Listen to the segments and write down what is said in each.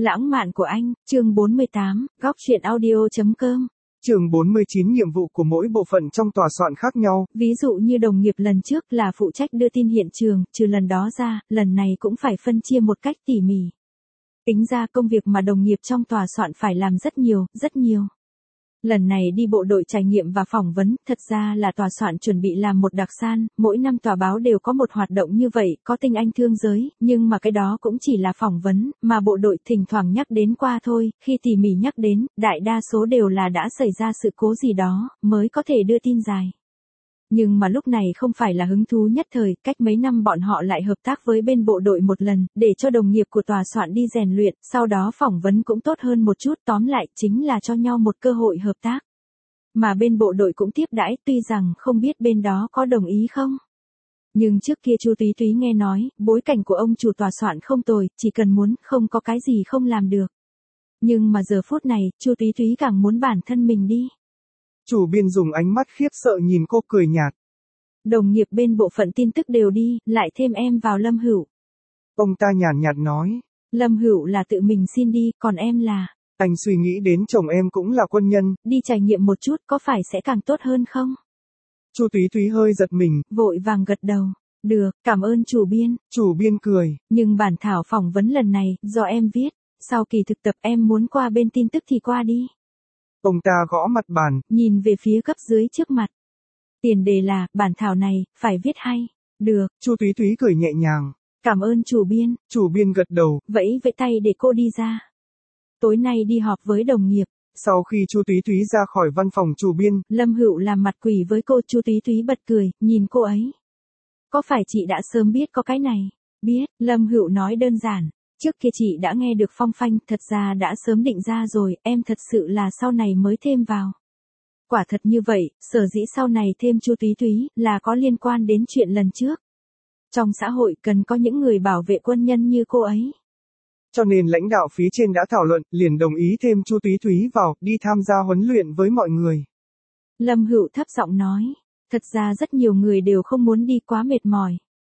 Lãng mạn của anh, chương 48, góc truyện audio.com. Chương 49 nhiệm vụ của mỗi bộ phận trong tòa soạn khác nhau. Ví dụ như đồng nghiệp lần trước là phụ trách đưa tin hiện trường, trừ lần đó ra, lần này cũng phải phân chia một cách tỉ mỉ. Tính ra công việc mà đồng nghiệp trong tòa soạn phải làm rất nhiều, rất nhiều. Lần này đi bộ đội trải nghiệm và phỏng vấn, thật ra là tòa soạn chuẩn bị làm một đặc san, mỗi năm tòa báo đều có một hoạt động như vậy, có tinh anh thương giới, nhưng mà cái đó cũng chỉ là phỏng vấn, mà bộ đội thỉnh thoảng nhắc đến qua thôi, khi tỉ mỉ nhắc đến, đại đa số đều là đã xảy ra sự cố gì đó, mới có thể đưa tin dài. Nhưng mà lúc này không phải là hứng thú nhất thời, cách mấy năm bọn họ lại hợp tác với bên bộ đội một lần, để cho đồng nghiệp của tòa soạn đi rèn luyện, sau đó phỏng vấn cũng tốt hơn một chút, tóm lại chính là cho nhau một cơ hội hợp tác. Mà bên bộ đội cũng tiếp đãi, tuy rằng không biết bên đó có đồng ý không. Nhưng trước kia Chu Túy Túy nghe nói, bối cảnh của ông chủ tòa soạn không tồi, chỉ cần muốn, không có cái gì không làm được. Nhưng mà giờ phút này, Chu Túy Túy càng muốn bản thân mình đi. Chủ biên dùng ánh mắt khiếp sợ nhìn cô cười nhạt. Đồng nghiệp bên bộ phận tin tức đều đi, lại thêm em vào Lâm Hữu. Ông ta nhàn nhạt nói. Lâm Hữu là tự mình xin đi, còn em là... Anh suy nghĩ đến chồng em cũng là quân nhân. Đi trải nghiệm một chút có phải sẽ càng tốt hơn không? Chu Túy Túy hơi giật mình. Vội vàng gật đầu. Được, cảm ơn chủ biên. Chủ biên cười. Nhưng bản thảo phỏng vấn lần này, do em viết. Sau kỳ thực tập em muốn qua bên tin tức thì qua đi. Ông ta gõ mặt bàn. Nhìn về phía cấp dưới trước mặt. Tiền đề là, bản thảo này, phải viết hay. Được. Chu Túy Túy cười nhẹ nhàng. Cảm ơn chủ biên. Chủ biên gật đầu. Vẫy vẫy tay để cô đi ra. Tối nay đi họp với đồng nghiệp. Sau khi Chu Túy Túy ra khỏi văn phòng chủ biên, Lâm Hữu làm mặt quỷ với cô. Chu Túy Túy bật cười, nhìn cô ấy. Có phải chị đã sớm biết có cái này? Biết, Lâm Hữu nói đơn giản. Trước kia chị đã nghe được phong phanh, thật ra đã sớm định ra rồi, em thật sự là sau này mới thêm vào. Quả thật như vậy, sở dĩ sau này thêm Chu Túy Túy là có liên quan đến chuyện lần trước. Trong xã hội cần có những người bảo vệ quân nhân như cô ấy. Cho nên lãnh đạo phía trên đã thảo luận, liền đồng ý thêm Chu Túy Túy vào, đi tham gia huấn luyện với mọi người. Lâm Hữu thấp giọng nói, thật ra rất nhiều người đều không muốn đi quá mệt mỏi.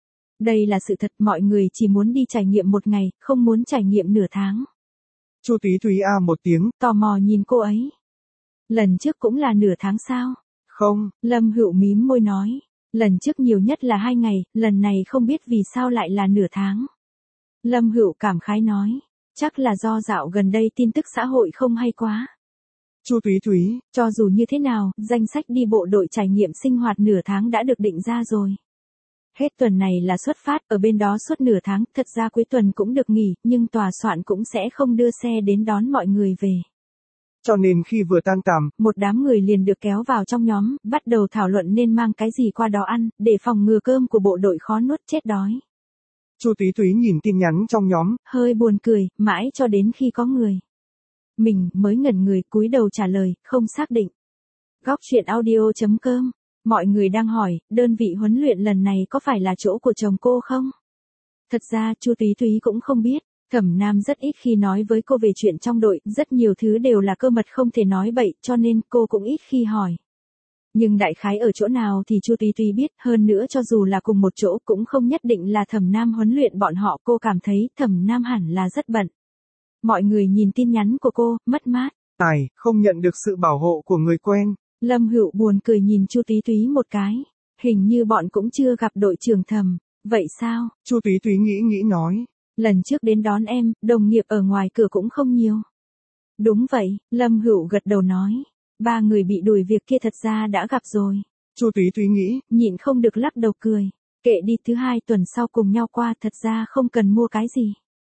Đây là sự thật, mọi người chỉ muốn đi trải nghiệm một ngày, không muốn trải nghiệm nửa tháng. Chu Túy Túy a một tiếng, tò mò nhìn cô ấy. Lần trước cũng là nửa tháng sao? Không. Lâm Hữu mím môi nói, lần trước nhiều nhất là 2 ngày, lần này không biết vì sao lại là nửa tháng. Lâm Hữu cảm khái nói, chắc là do dạo gần đây tin tức xã hội không hay quá. Chu Túy Túy, cho dù như thế nào, danh sách đi bộ đội trải nghiệm sinh hoạt nửa tháng đã được định ra rồi. Hết tuần này là xuất phát, ở bên đó suốt nửa tháng, thật ra cuối tuần cũng được nghỉ, nhưng tòa soạn cũng sẽ không đưa xe đến đón mọi người về. Cho nên khi vừa tan tầm, một đám người liền được kéo vào trong nhóm, bắt đầu thảo luận nên mang cái gì qua đó ăn, để phòng ngừa cơm của bộ đội khó nuốt chết đói. Chu Túy Túy nhìn tin nhắn trong nhóm, hơi buồn cười, mãi cho đến khi có người. Mình mới ngẩn người cúi đầu trả lời, không xác định. Góc truyện audio.com. Mọi người đang hỏi, đơn vị huấn luyện lần này có phải là chỗ của chồng cô không? Thật ra Chu Túy Túy cũng không biết. Thẩm Nam rất ít khi nói với cô về chuyện trong đội, rất nhiều thứ đều là cơ mật không thể nói bậy, cho nên cô cũng ít khi hỏi. Nhưng đại khái ở chỗ nào thì Chu Túy Túy biết, hơn nữa cho dù là cùng một chỗ cũng không nhất định là Thẩm Nam huấn luyện bọn họ, cô cảm thấy Thẩm Nam hẳn là rất bận. Mọi người nhìn tin nhắn của cô, mất mát. Không nhận được sự bảo hộ của người quen. Lâm Hữu buồn cười nhìn Chu Túy Túy một cái. Hình như bọn cũng chưa gặp đội trưởng Thẩm. Vậy sao? Chu Túy Túy nghĩ nói. Lần trước đến đón em, đồng nghiệp ở ngoài cửa cũng không nhiều. Đúng vậy, Lâm Hữu gật đầu nói. 3 người bị đuổi việc kia thật ra đã gặp rồi. Chu Túy Túy nghĩ. Nhịn không được lắc đầu cười. Kệ đi, thứ 2 tuần sau cùng nhau qua, thật ra không cần mua cái gì.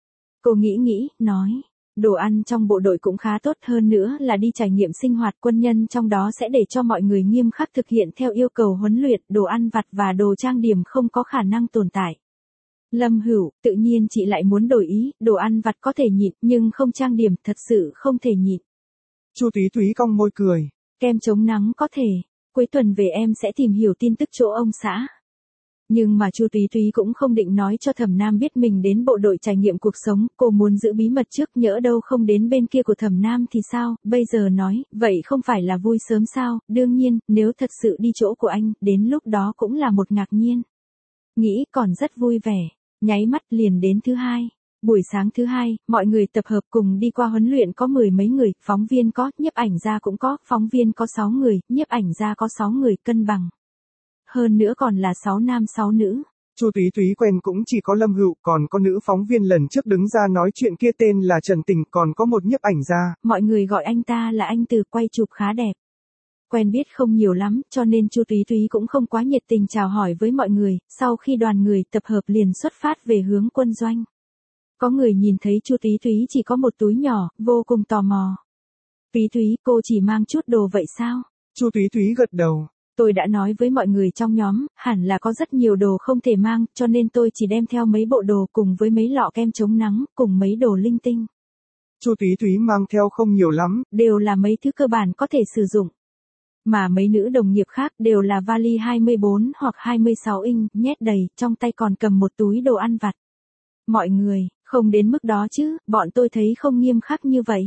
Cô nghĩ, nói. Đồ ăn trong bộ đội cũng khá tốt, hơn nữa là đi trải nghiệm sinh hoạt quân nhân, trong đó sẽ để cho mọi người nghiêm khắc thực hiện theo yêu cầu huấn luyện, đồ ăn vặt và đồ trang điểm không có khả năng tồn tại. Lâm Hữu, tự nhiên chị lại muốn đổi ý, đồ ăn vặt có thể nhịn, nhưng không trang điểm, thật sự không thể nhịn. Chu Túy Túy cong môi cười. Kem chống nắng có thể, cuối tuần về em sẽ tìm hiểu tin tức chỗ ông xã. Nhưng mà Chu Túy Túy cũng không định nói cho Thẩm Nam biết mình đến bộ đội trải nghiệm cuộc sống, cô muốn giữ bí mật trước, nhỡ đâu không đến bên kia của Thẩm Nam thì sao, bây giờ nói, vậy không phải là vui sớm sao, đương nhiên, nếu thật sự đi chỗ của anh, đến lúc đó cũng là một ngạc nhiên. Nghĩ còn rất vui vẻ, nháy mắt liền đến thứ 2. Buổi sáng thứ hai, mọi người tập hợp cùng đi qua huấn luyện có 10 mấy người, phóng viên có, nhiếp ảnh gia cũng có, phóng viên có 6 người, nhiếp ảnh gia có 6 người, cân bằng. Hơn nữa còn là 6 nam 6 nữ. Chu Túy Túy quen cũng chỉ có Lâm Hựu, còn có nữ phóng viên lần trước đứng ra nói chuyện kia tên là Trần Tình, còn có một nhiếp ảnh gia. Mọi người gọi anh ta là anh Từ, quay chụp khá đẹp. Quen biết không nhiều lắm, cho nên Chu Túy Túy cũng không quá nhiệt tình chào hỏi với mọi người, sau khi đoàn người tập hợp liền xuất phát về hướng quân doanh. Có người nhìn thấy Chu Túy Túy chỉ có một túi nhỏ, vô cùng tò mò. Túy Túy, cô chỉ mang chút đồ vậy sao? Chu Túy Túy gật đầu. Tôi đã nói với mọi người trong nhóm, hẳn là có rất nhiều đồ không thể mang, cho nên tôi chỉ đem theo mấy bộ đồ cùng với mấy lọ kem chống nắng, cùng mấy đồ linh tinh. Chu Túy Túy mang theo không nhiều lắm, đều là mấy thứ cơ bản có thể sử dụng. Mà mấy nữ đồng nghiệp khác đều là vali 24 hoặc 26 inch, nhét đầy, trong tay còn cầm một túi đồ ăn vặt. Mọi người, không đến mức đó chứ, bọn tôi thấy không nghiêm khắc như vậy.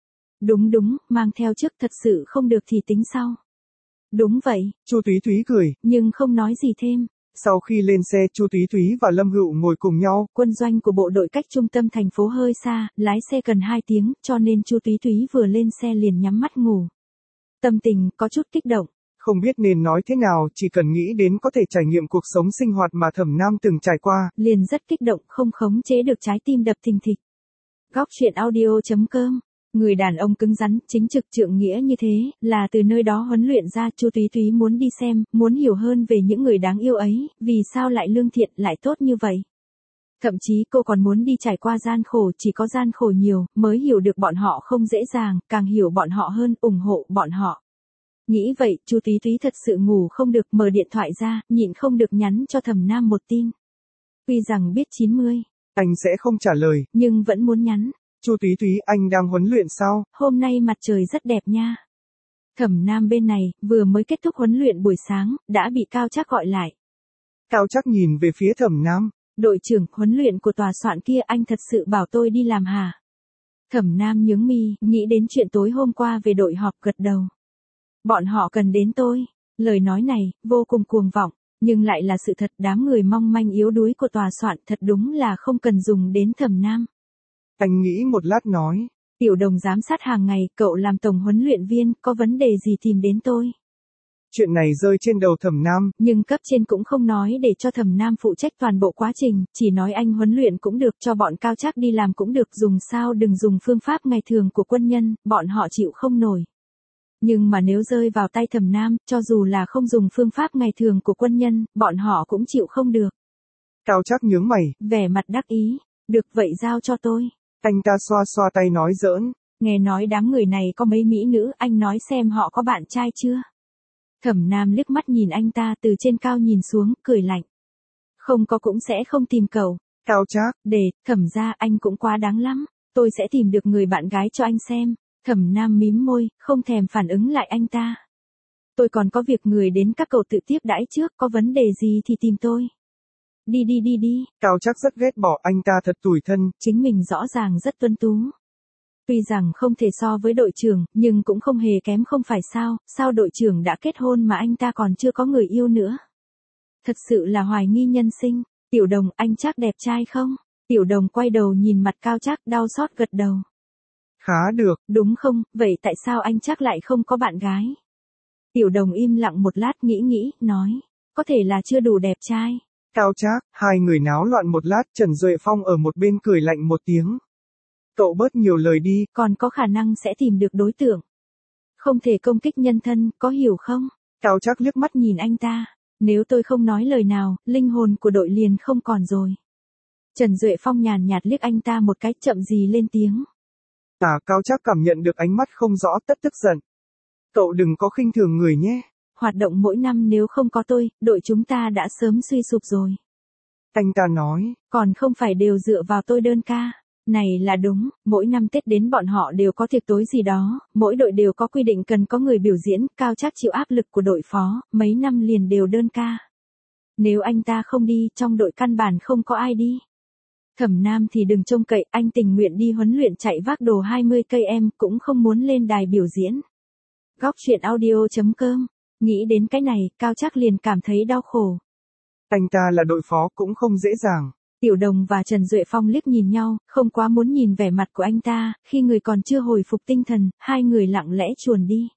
Đúng, mang theo trước thật sự không được thì tính sau. Đúng vậy. Chu Túy Túy cười, nhưng không nói gì thêm. Sau khi lên xe, Chu Túy Túy và Lâm Hựu ngồi cùng nhau. Quân doanh của bộ đội cách trung tâm thành phố hơi xa, lái xe cần 2 tiếng, cho nên Chu Túy Túy vừa lên xe liền nhắm mắt ngủ. Tâm tình có chút kích động. Không biết nên nói thế nào, chỉ cần nghĩ đến có thể trải nghiệm cuộc sống sinh hoạt mà Thẩm Nam từng trải qua. Liền rất kích động, không khống chế được trái tim đập thình thịch. Góc truyện audio.com. Người đàn ông cứng rắn, chính trực trượng nghĩa như thế, là từ nơi đó huấn luyện ra. Chu Túy Túy muốn đi xem, muốn hiểu hơn về những người đáng yêu ấy, vì sao lại lương thiện, lại tốt như vậy. Thậm chí cô còn muốn đi trải qua gian khổ, chỉ có gian khổ nhiều, mới hiểu được bọn họ không dễ dàng, càng hiểu bọn họ hơn, ủng hộ bọn họ. Nghĩ vậy, Chu Túy Túy thật sự ngủ không được, mở điện thoại ra, nhịn không được nhắn cho Thẩm Nam một tin. Tuy rằng biết 90, anh sẽ không trả lời, nhưng vẫn muốn nhắn. Chu Túy Túy, anh đang huấn luyện sao? Hôm nay mặt trời rất đẹp nha. Thẩm Nam bên này, vừa mới kết thúc huấn luyện buổi sáng, đã bị Cao Trác gọi lại. Cao Trác nhìn về phía Thẩm Nam. Đội trưởng, huấn luyện của tòa soạn kia anh thật sự bảo tôi đi làm hả? Thẩm Nam nhướng mi, nghĩ đến chuyện tối hôm qua về đội họp, gật đầu. Bọn họ cần đến tôi. Lời nói này, vô cùng cuồng vọng, nhưng lại là sự thật. Đám người mong manh yếu đuối của tòa soạn thật đúng là không cần dùng đến Thẩm Nam. Anh nghĩ một lát nói. Tiểu Đồng giám sát hàng ngày, cậu làm tổng huấn luyện viên, có vấn đề gì tìm đến tôi. Chuyện này rơi trên đầu Thẩm Nam. Nhưng cấp trên cũng không nói để cho Thẩm Nam phụ trách toàn bộ quá trình, chỉ nói anh huấn luyện cũng được, cho bọn Cao Trác đi làm cũng được, dùng sao đừng dùng phương pháp ngày thường của quân nhân, bọn họ chịu không nổi. Nhưng mà nếu rơi vào tay Thẩm Nam, cho dù là không dùng phương pháp ngày thường của quân nhân, bọn họ cũng chịu không được. Cao Trác nhướng mày, vẻ mặt đắc ý. Được vậy giao cho tôi. Anh ta xoa xoa tay nói giỡn. Nghe nói đám người này có mấy mỹ nữ, anh nói xem họ có bạn trai chưa? Thẩm Nam liếc mắt nhìn anh ta từ trên cao nhìn xuống, cười lạnh. Không có cũng sẽ không tìm cậu. Cao Trác, Thẩm ra anh cũng quá đáng lắm. Tôi sẽ tìm được người bạn gái cho anh xem. Thẩm Nam mím môi, không thèm phản ứng lại anh ta. Tôi còn có việc, người đến các cậu tự tiếp đãi trước, có vấn đề gì thì tìm tôi. Đi. Cao Trác rất ghét bỏ anh ta, thật tủi thân. Chính mình rõ ràng rất tuấn tú. Tuy rằng không thể so với đội trưởng, nhưng cũng không hề kém, không phải sao đội trưởng đã kết hôn mà anh ta còn chưa có người yêu nữa. Thật sự là hoài nghi nhân sinh. Tiểu Đồng, anh Trác đẹp trai không? Tiểu Đồng quay đầu nhìn mặt Cao Trác, đau xót gật đầu. Khá được. Đúng không, vậy tại sao anh Trác lại không có bạn gái? Tiểu Đồng im lặng một lát, nghĩ, nói. Có thể là chưa đủ đẹp trai. Cao Trác, hai người náo loạn một lát, Trần Duệ Phong ở một bên cười lạnh một tiếng. Cậu bớt nhiều lời đi. Còn có khả năng sẽ tìm được đối tượng. Không thể công kích nhân thân, có hiểu không? Cao Trác liếc mắt nhìn anh ta. Nếu tôi không nói lời nào, linh hồn của đội liền không còn rồi. Trần Duệ Phong nhàn nhạt liếc anh ta một cái, chậm gì lên tiếng. Cao Trác cảm nhận được ánh mắt không rõ, tức giận. Cậu đừng có khinh thường người nhé. Hoạt động mỗi năm nếu không có tôi, đội chúng ta đã sớm suy sụp rồi. Anh ta nói. Còn không phải đều dựa vào tôi đơn ca. Này là đúng, mỗi năm Tết đến bọn họ đều có tiệc tối gì đó, mỗi đội đều có quy định cần có người biểu diễn, Cao Trác chịu áp lực của đội phó, mấy năm liền đều đơn ca. Nếu anh ta không đi, trong đội căn bản không có ai đi. Thẩm Nam thì đừng trông cậy, anh tình nguyện đi huấn luyện chạy vác đồ 20 cây em, cũng không muốn lên đài biểu diễn. Góc truyện audio.com. Nghĩ đến cái này, Cao Trác liền cảm thấy đau khổ. Anh ta là đội phó cũng không dễ dàng. Tiểu Đồng và Trần Duệ Phong liếc nhìn nhau, không quá muốn nhìn vẻ mặt của anh ta, khi người còn chưa hồi phục tinh thần, hai người lặng lẽ chuồn đi.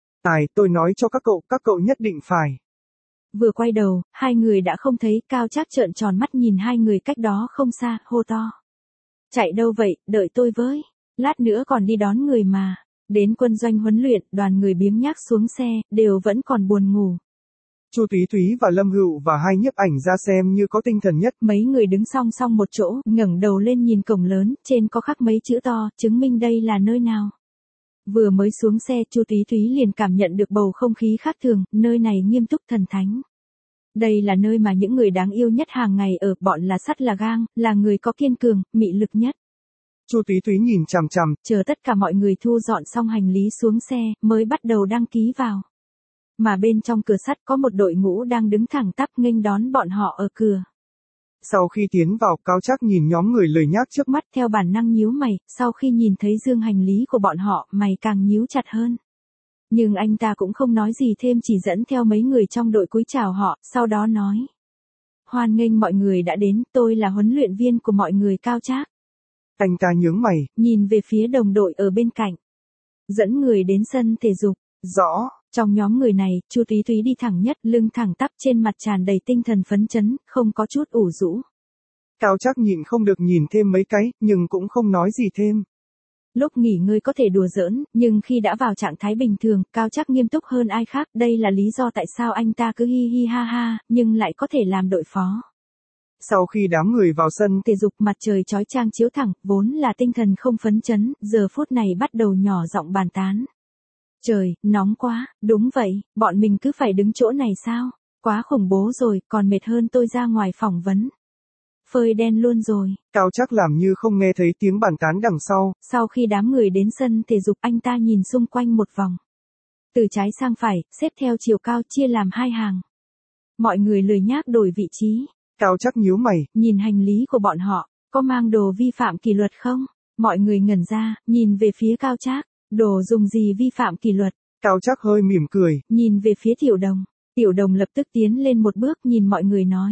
Tôi nói cho các cậu nhất định phải. Vừa quay đầu, hai người đã không thấy, Cao Trác trợn tròn mắt nhìn hai người cách đó không xa, hô to. Chạy đâu vậy, đợi tôi với. Lát nữa còn đi đón người mà. Đến quân doanh huấn luyện, đoàn người biếng nhác xuống xe, đều vẫn còn buồn ngủ. Chu Túy Túy và Lâm Hựu và hai nhiếp ảnh ra xem như có tinh thần nhất. Mấy người đứng song song một chỗ, ngẩng đầu lên nhìn cổng lớn, trên có khắc mấy chữ to, chứng minh đây là nơi nào. Vừa mới xuống xe, Chu Túy Túy liền cảm nhận được bầu không khí khác thường, nơi này nghiêm túc thần thánh. Đây là nơi mà những người đáng yêu nhất hàng ngày ở, bọn là sắt là gang, là người có kiên cường, mị lực nhất. Chu Túy Túy nhìn chằm chằm, chờ tất cả mọi người thu dọn xong hành lý xuống xe, mới bắt đầu đăng ký vào. Mà bên trong cửa sắt có một đội ngũ đang đứng thẳng tắp nghênh đón bọn họ ở cửa. Sau khi tiến vào, Cao Trác nhìn nhóm người lười nhác trước mắt, theo bản năng nhíu mày, sau khi nhìn thấy dương hành lý của bọn họ, mày càng nhíu chặt hơn. Nhưng anh ta cũng không nói gì thêm, chỉ dẫn theo mấy người trong đội cúi chào họ, sau đó nói. Hoan nghênh mọi người đã đến, tôi là huấn luyện viên của mọi người, Cao Trác. Anh ta nhướng mày, nhìn về phía đồng đội ở bên cạnh. Dẫn người đến sân thể dục. Rõ. Trong nhóm người này, Chu Túy Túy đi thẳng nhất, lưng thẳng tắp, trên mặt tràn đầy tinh thần phấn chấn, không có chút ủ rũ. Cao Trác nhịn không được nhìn thêm mấy cái, nhưng cũng không nói gì thêm. Lúc nghỉ ngơi có thể đùa giỡn, nhưng khi đã vào trạng thái bình thường, Cao Trác nghiêm túc hơn ai khác, đây là lý do tại sao anh ta cứ hi hi ha ha, nhưng lại có thể làm đội phó. Sau khi đám người vào sân thể dục, mặt trời chói chang chiếu thẳng, vốn là tinh thần không phấn chấn, giờ phút này bắt đầu nhỏ giọng bàn tán. Trời, nóng quá, đúng vậy, bọn mình cứ phải đứng chỗ này sao? Quá khủng bố rồi, còn mệt hơn tôi ra ngoài phỏng vấn. Phơi đen luôn rồi. Cao Trác làm như không nghe thấy tiếng bàn tán đằng sau. Sau khi đám người đến sân thể dục, anh ta nhìn xung quanh một vòng. Từ trái sang phải, xếp theo chiều cao, chia làm hai hàng. Mọi người lười nhác đổi vị trí. Cao Trác nhíu mày, nhìn hành lý của bọn họ, có mang đồ vi phạm kỷ luật không? Mọi người ngẩn ra, nhìn về phía Cao Trác, đồ dùng gì vi phạm kỷ luật? Cao Trác hơi mỉm cười, nhìn về phía Tiểu Đồng. Tiểu Đồng lập tức tiến lên một bước, nhìn mọi người nói.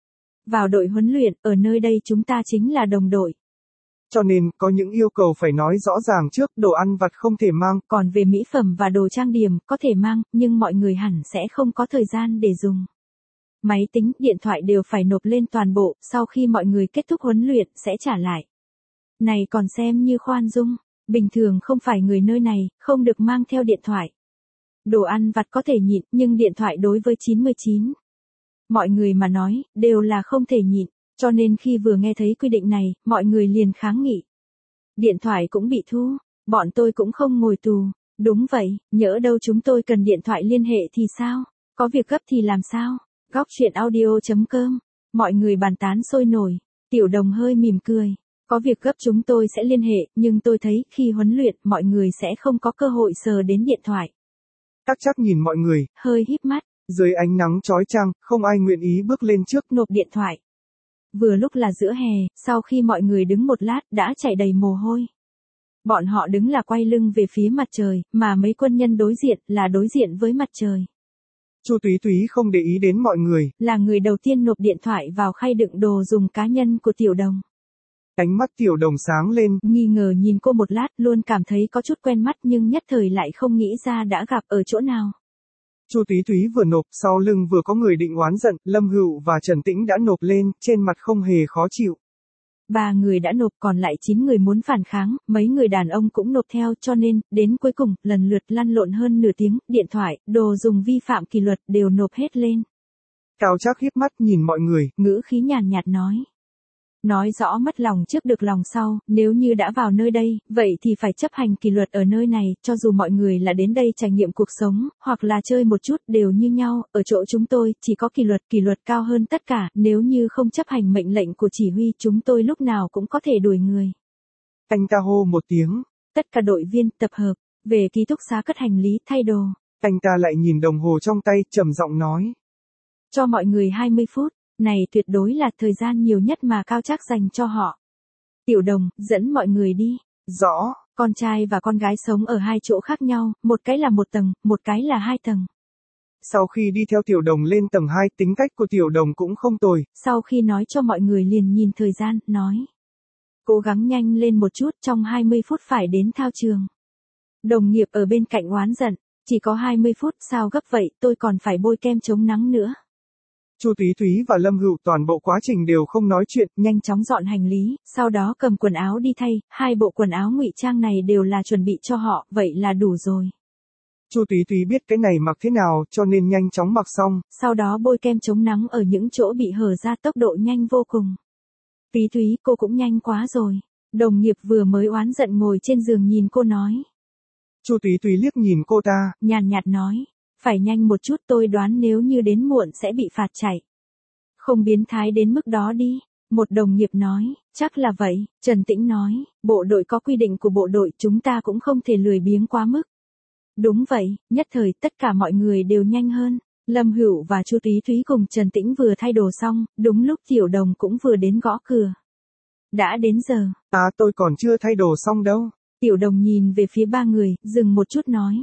Vào đội huấn luyện, ở nơi đây chúng ta chính là đồng đội. Cho nên, có những yêu cầu phải nói rõ ràng trước, đồ ăn vặt không thể mang. Còn về mỹ phẩm và đồ trang điểm, có thể mang, nhưng mọi người hẳn sẽ không có thời gian để dùng. Máy tính, điện thoại đều phải nộp lên toàn bộ, sau khi mọi người kết thúc huấn luyện, sẽ trả lại. Này còn xem như khoan dung, bình thường không phải người nơi này, không được mang theo điện thoại. Đồ ăn vặt có thể nhịn, nhưng điện thoại đối với 99. Mọi người mà nói, đều là không thể nhịn, cho nên khi vừa nghe thấy quy định này, mọi người liền kháng nghị. Điện thoại cũng bị thu, bọn tôi cũng không ngồi tù. Đúng vậy, nhỡ đâu chúng tôi cần điện thoại liên hệ thì sao? Có việc gấp thì làm sao? Góc chuyện audio.com. Mọi người bàn tán sôi nổi. Tiểu Đồng hơi mỉm cười. Có việc gấp chúng tôi sẽ liên hệ, nhưng tôi thấy khi huấn luyện mọi người sẽ không có cơ hội sờ đến điện thoại. Cao Trác nhìn mọi người, hơi híp mắt. Dưới ánh nắng chói chang, không ai nguyện ý bước lên trước nộp điện thoại. Vừa lúc là giữa hè, sau khi mọi người đứng một lát đã chảy đầy mồ hôi. Bọn họ đứng là quay lưng về phía mặt trời, mà mấy quân nhân đối diện là đối diện với mặt trời. Chu Túy Túy không để ý đến mọi người, là người đầu tiên nộp điện thoại vào khay đựng đồ dùng cá nhân của Tiểu Đồng. Ánh mắt Tiểu Đồng sáng lên, nghi ngờ nhìn cô một lát, luôn cảm thấy có chút quen mắt nhưng nhất thời lại không nghĩ ra đã gặp ở chỗ nào. Chu Túy Túy vừa nộp, sau lưng vừa có người định oán giận, Lâm Hựu và Trần Tĩnh đã nộp lên, trên mặt không hề khó chịu. 3 người đã nộp, còn lại 9 người muốn phản kháng, mấy người đàn ông cũng nộp theo, cho nên, đến cuối cùng, lần lượt lăn lộn hơn nửa tiếng, điện thoại, đồ dùng vi phạm kỷ luật đều nộp hết lên. Cao Trác híp mắt nhìn mọi người, ngữ khí nhàn nhạt nói. Nói rõ mất lòng trước được lòng sau, nếu như đã vào nơi đây, vậy thì phải chấp hành kỷ luật ở nơi này, cho dù mọi người là đến đây trải nghiệm cuộc sống, hoặc là chơi một chút đều như nhau, ở chỗ chúng tôi, chỉ có kỷ luật cao hơn tất cả, nếu như không chấp hành mệnh lệnh của chỉ huy chúng tôi lúc nào cũng có thể đuổi người. Anh ta hô một tiếng. Tất cả đội viên tập hợp, về ký túc xá cất hành lý, thay đồ. Anh ta lại nhìn đồng hồ trong tay, trầm giọng nói. Cho mọi người 20 phút. Này tuyệt đối là thời gian nhiều nhất mà Cao Trác dành cho họ. Tiểu Đồng, dẫn mọi người đi. Rõ. Con trai và con gái sống ở 2 chỗ khác nhau, một cái là 1 tầng, một cái là 2 tầng. Sau khi đi theo Tiểu Đồng lên tầng 2, tính cách của Tiểu Đồng cũng không tồi. Sau khi nói cho mọi người liền nhìn thời gian, nói. Cố gắng nhanh lên một chút, trong 20 phút phải đến thao trường. Đồng nghiệp ở bên cạnh oán giận, chỉ có 20 phút sao gấp vậy, tôi còn phải bôi kem chống nắng nữa. Chu Túy Túy và Lâm Hữu toàn bộ quá trình đều không nói chuyện, nhanh chóng dọn hành lý, sau đó cầm quần áo đi thay, 2 bộ quần áo ngụy trang này đều là chuẩn bị cho họ, vậy là đủ rồi. Chu Túy Túy biết cái này mặc thế nào, cho nên nhanh chóng mặc xong. Sau đó bôi kem chống nắng ở những chỗ bị hở ra, tốc độ nhanh vô cùng. Túy Túy, cô cũng nhanh quá rồi. Đồng nghiệp vừa mới oán giận ngồi trên giường nhìn cô nói. Chu Túy Túy liếc nhìn cô ta, nhàn nhạt nói, phải nhanh một chút, tôi đoán nếu như đến muộn sẽ bị phạt chạy. Không biến thái đến mức đó đi. Một đồng nghiệp nói, chắc là vậy. Trần Tĩnh nói, bộ đội có quy định của bộ đội, chúng ta cũng không thể lười biếng quá mức. Đúng vậy, nhất thời tất cả mọi người đều nhanh hơn. Lâm Hữu và Chu Túy Túy cùng Trần Tĩnh vừa thay đồ xong, đúng lúc Tiểu Đồng cũng vừa đến gõ cửa. Đã đến giờ. Tôi còn chưa thay đồ xong đâu. Tiểu Đồng nhìn về phía 3 người, dừng một chút nói.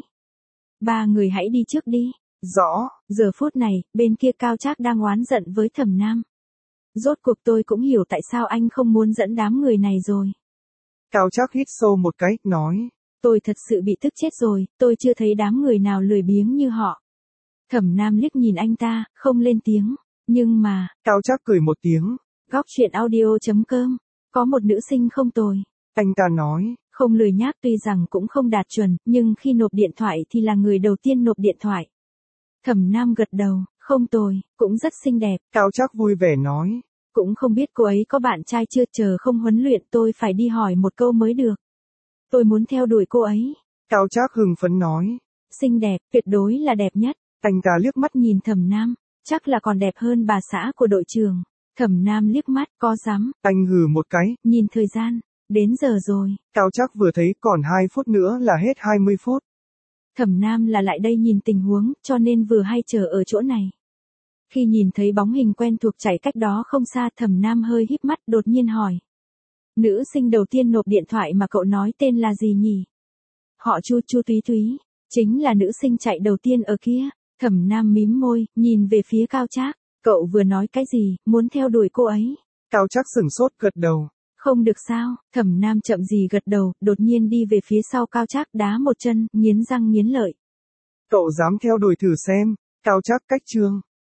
3 người hãy đi trước đi. Rõ. Giờ phút này, bên kia Cao Trác đang oán giận với Thẩm Nam. Rốt cuộc tôi cũng hiểu tại sao anh không muốn dẫn đám người này rồi. Cao Trác hít sâu một cái, nói. Tôi thật sự bị tức chết rồi, tôi chưa thấy đám người nào lười biếng như họ. Thẩm Nam liếc nhìn anh ta, không lên tiếng. Nhưng mà, Cao Trác cười một tiếng. Góc truyện audio.com, có một nữ sinh không tồi. Anh ta nói. Không lười nhác, tuy rằng cũng không đạt chuẩn, nhưng khi nộp điện thoại thì là người đầu tiên nộp điện thoại. Thẩm Nam gật đầu, không tồi, cũng rất xinh đẹp. Cao Trác vui vẻ nói. Cũng không biết cô ấy có bạn trai chưa, chờ không huấn luyện tôi phải đi hỏi một câu mới được. Tôi muốn theo đuổi cô ấy. Cao Trác hưng phấn nói. Xinh đẹp, tuyệt đối là đẹp nhất. Anh ta liếc mắt nhìn Thẩm Nam, chắc là còn đẹp hơn bà xã của đội trưởng. Thẩm Nam liếc mắt, có dám. Anh hừ một cái. Nhìn thời gian, đến giờ rồi. Cao Trác vừa thấy còn 2 phút nữa là hết 20 phút. Thẩm Nam là lại đây nhìn tình huống, cho nên vừa hay chờ ở chỗ này. Khi nhìn thấy bóng hình quen thuộc chạy cách đó không xa, Thẩm Nam hơi híp mắt, đột nhiên hỏi. Nữ sinh đầu tiên nộp điện thoại mà cậu nói tên là gì nhỉ? Họ Chu, Chu Túy Túy. Chính là nữ sinh chạy đầu tiên ở kia. Thẩm Nam mím môi, nhìn về phía Cao Trác. Cậu vừa nói cái gì, muốn theo đuổi cô ấy? Cao Trác sửng sốt gật đầu. Không được sao? Thẩm Nam chậm gì gật đầu, đột nhiên đi về phía sau Cao Trác, đá một chân, nghiến răng nghiến lợi. Cậu dám theo đuổi thử xem. Cao Trác cách chương.